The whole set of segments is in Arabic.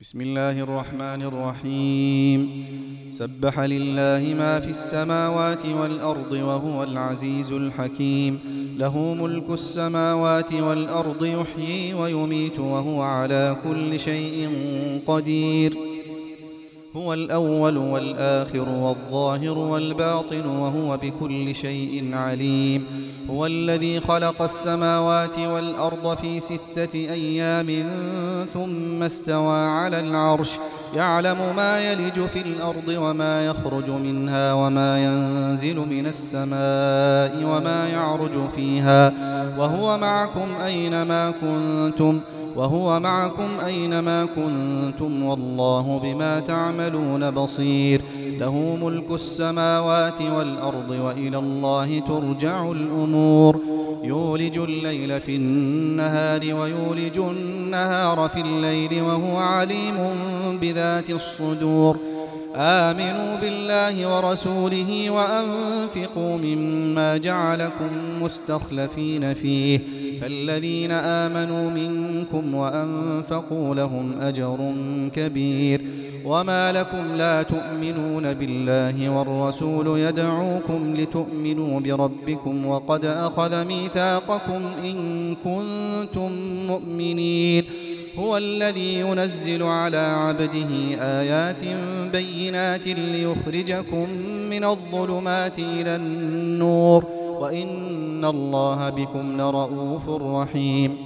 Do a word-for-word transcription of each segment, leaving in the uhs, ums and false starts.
بسم الله الرحمن الرحيم. سبح لله ما في السماوات والأرض وهو العزيز الحكيم. له ملك السماوات والأرض يحيي ويميت وهو على كل شيء قدير. هو الأول والآخر والظاهر والباطن وهو بكل شيء عليم. هو الذي خلق السماوات والأرض في ستة أيام ثم استوى على العرش يعلم ما يلج في الأرض وما يخرج منها وما ينزل من السماء وما يعرج فيها وهو معكم أينما كنتم وهو معكم أينما كنتم والله بما تعملون بصير. له ملك السماوات والأرض وإلى الله ترجع الأمور. يولج الليل في النهار ويولج النهار في الليل وهو عليم بذات الصدور. آمنوا بالله ورسوله وأنفقوا مما جعلكم مستخلفين فيه فالذين آمنوا منكم وأنفقوا لهم أجر كبير. وما لكم لا تؤمنون بالله والرسول يدعوكم لتؤمنوا بربكم وقد أخذ ميثاقكم إن كنتم مؤمنين. هو الذي ينزل على عبده آيات بينات ليخرجكم من الظلمات إلى النور وإن الله بكم لرؤوف رحيم.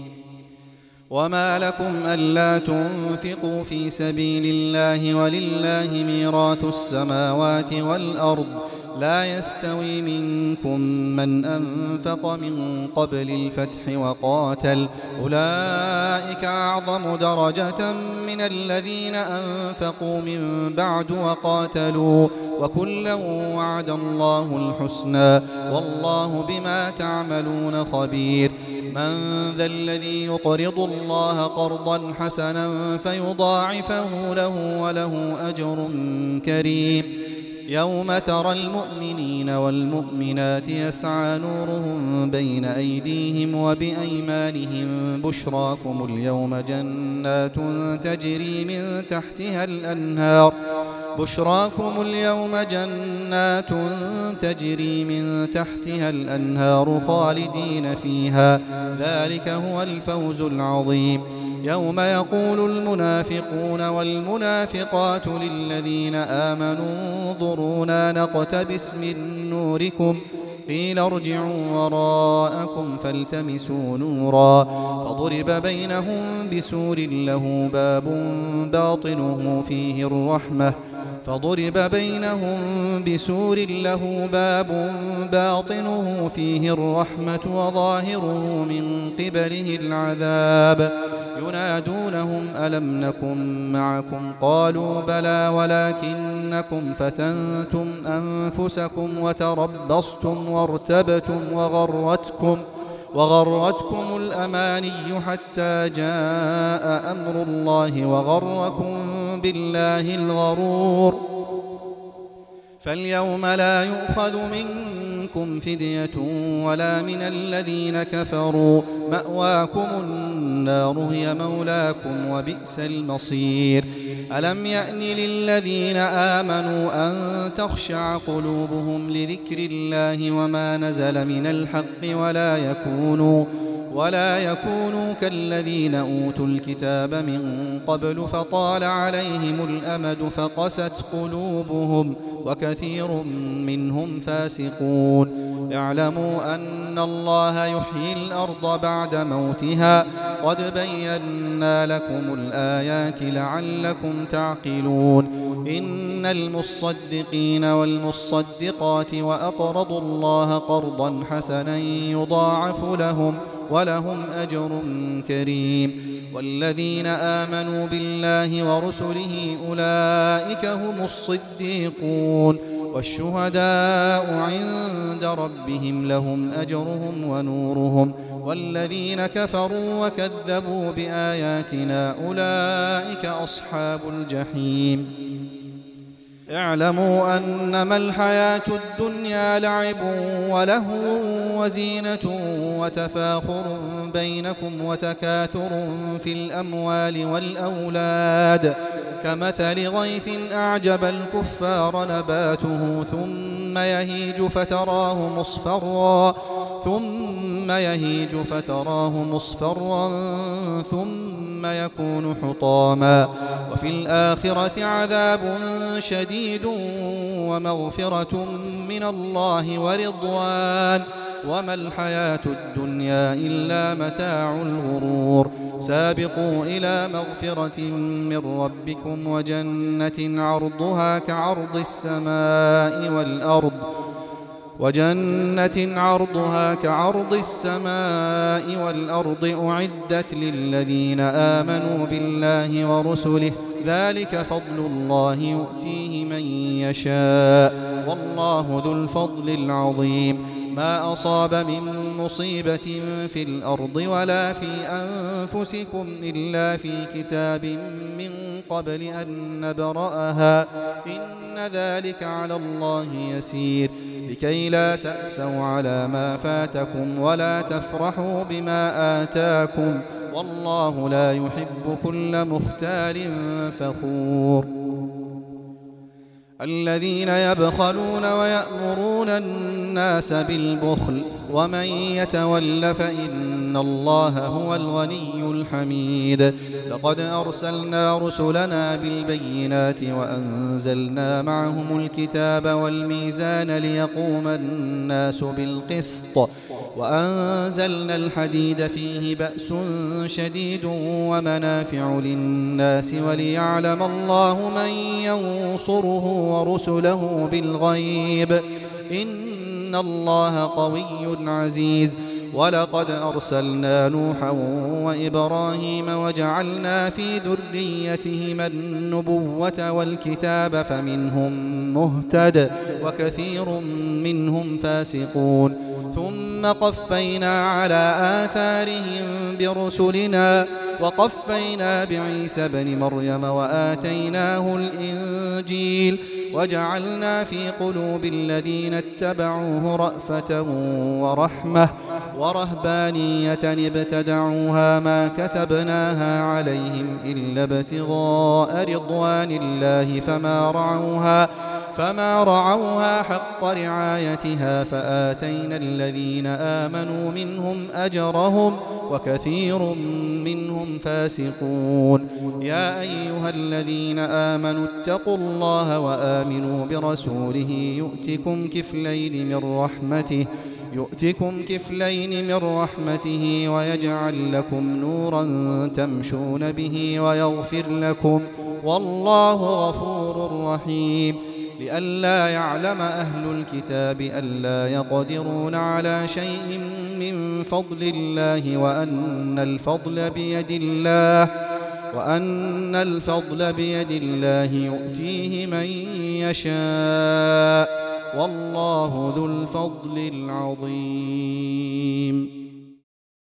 وما لكم ألا تنفقوا في سبيل الله ولله ميراث السماوات والأرض لا يستوي منكم من أنفق من قبل الفتح وقاتل أولئك أعظم درجة من الذين أنفقوا من بعد وقاتلوا وكلا وعد الله الحسنى والله بما تعملون خبير. من ذا الذي يقرض الله قرضا حسنا فيضاعفه له وله أجر كريم. يوم ترى المؤمنين والمؤمنات يسعى نورهم بين أيديهم وبأيمانهم بشراكم اليوم جنات تجري من تحتها الأنهار بشراكم اليوم جنات تجري من تحتها الأنهار خالدين فيها ذلك هو الفوز العظيم. يوم يقول المنافقون والمنافقات للذين آمنوا انظرونا نقتبس من نوركم قيل ارجعوا وراءكم فالتمسوا نورا فضرب بينهم بسور له باب باطنه فيه الرحمة فضرب بينهم بسور له باب باطنه فيه الرحمة وظاهره من قبله العذاب ينادونهم ألم نكن معكم قالوا بلى ولكنكم فتنتم أنفسكم وتربصتم وارتبتم وغرتكم وغرتكم الأماني حتى جاء أمر الله وغركم بالله الغرور. فاليوم لا يؤخذ منكم فدية ولا من الذين كفروا مأواكم النار هي مولاكم وبئس المصير. ألم يأن للذين آمنوا أن تخشع قلوبهم لذكر الله وما نزل من الحق ولا يكونوا ولا يكونوا كالذين أوتوا الكتاب من قبل فطال عليهم الأمد فقست قلوبهم وكثير منهم فاسقون. اعلموا أن الله يحيي الأرض بعد موتها قد بينا لكم الآيات لعلكم تعقلون. إن المصدقين والمصدقات وأقرضوا الله قرضا حسنا يضاعف لهم ولهم أجر كريم. والذين آمنوا بالله ورسله أولئك هم الصديقون والشهداء عند ربهم لهم أجرهم ونورهم والذين كفروا وكذبوا بآياتنا أولئك أصحاب الجحيم. اعلموا أنما الحياة الدنيا لعب ولهو وزينة وتفاخر بينكم وتكاثر في الأموال والأولاد كمثل غيث أعجب الكفار نباته ثم يهيج فتراه مصفرا ثم يهيج فتراه مصفرا ثم يكون حطاما وفي الآخرة عذاب شديد ومغفرة من الله ورضوان وما الحياة الدنيا إلا متاع الغرور سابقوا إلى مغفرة من ربكم وجنة عرضها كعرض السماء والأرض وجنة عرضها كعرض السماء والأرض أعدت للذين آمنوا بالله ورسله ذلك فضل الله يؤتيه من يشاء والله ذو الفضل العظيم ما أصاب من مصيبة في الأرض ولا في أنفسكم إلا في كتاب من قبل أن نبرأها إن ذلك على الله يسير لكي لا تأسوا على ما فاتكم ولا تفرحوا بما آتاكم والله لا يحب كل مختال فخور الذين يبخلون ويأمرون الناس بالبخل ومن يتول فإن الله هو الغني الحميد لقد أرسلنا رسلنا بالبينات وأنزلنا معهم الكتاب والميزان ليقوم الناس بالقسط وأنزلنا الحديد فيه بأس شديد ومنافع للناس وليعلم الله من ينصره ورسله بالغيب إن الله قوي عزيز ولقد أرسلنا نوحا وإبراهيم وجعلنا في ذريتهما النبوة والكتاب فمنهم مهتد وكثير منهم فاسقون ثم قفينا على آثارهم برسلنا وقفينا بعيسى بن مريم وآتيناه الإنجيل وجعلنا في قلوب الذين اتبعوه رأفة ورحمة ورهبانية ابتدعوها ما كتبناها عليهم إلا ابتغاء رضوان الله فما رعوها فما رعوها حق رعايتها فآتينا الذين آمنوا منهم أجرهم وكثير منهم فاسقون يا أيها الذين آمنوا اتقوا الله وآمنوا برسوله يؤتكم كفلين من رحمته يؤتكم كفلين من رحمته ويجعل لكم نورا تمشون به ويغفر لكم والله غفور رحيم لئلا يعلم أهل الكتاب ألا يقدرون على شيء من فضل الله وأن الفضل بيد الله وأن الفضل بيد الله يؤتيه من يشاء والله ذو الفضل العظيم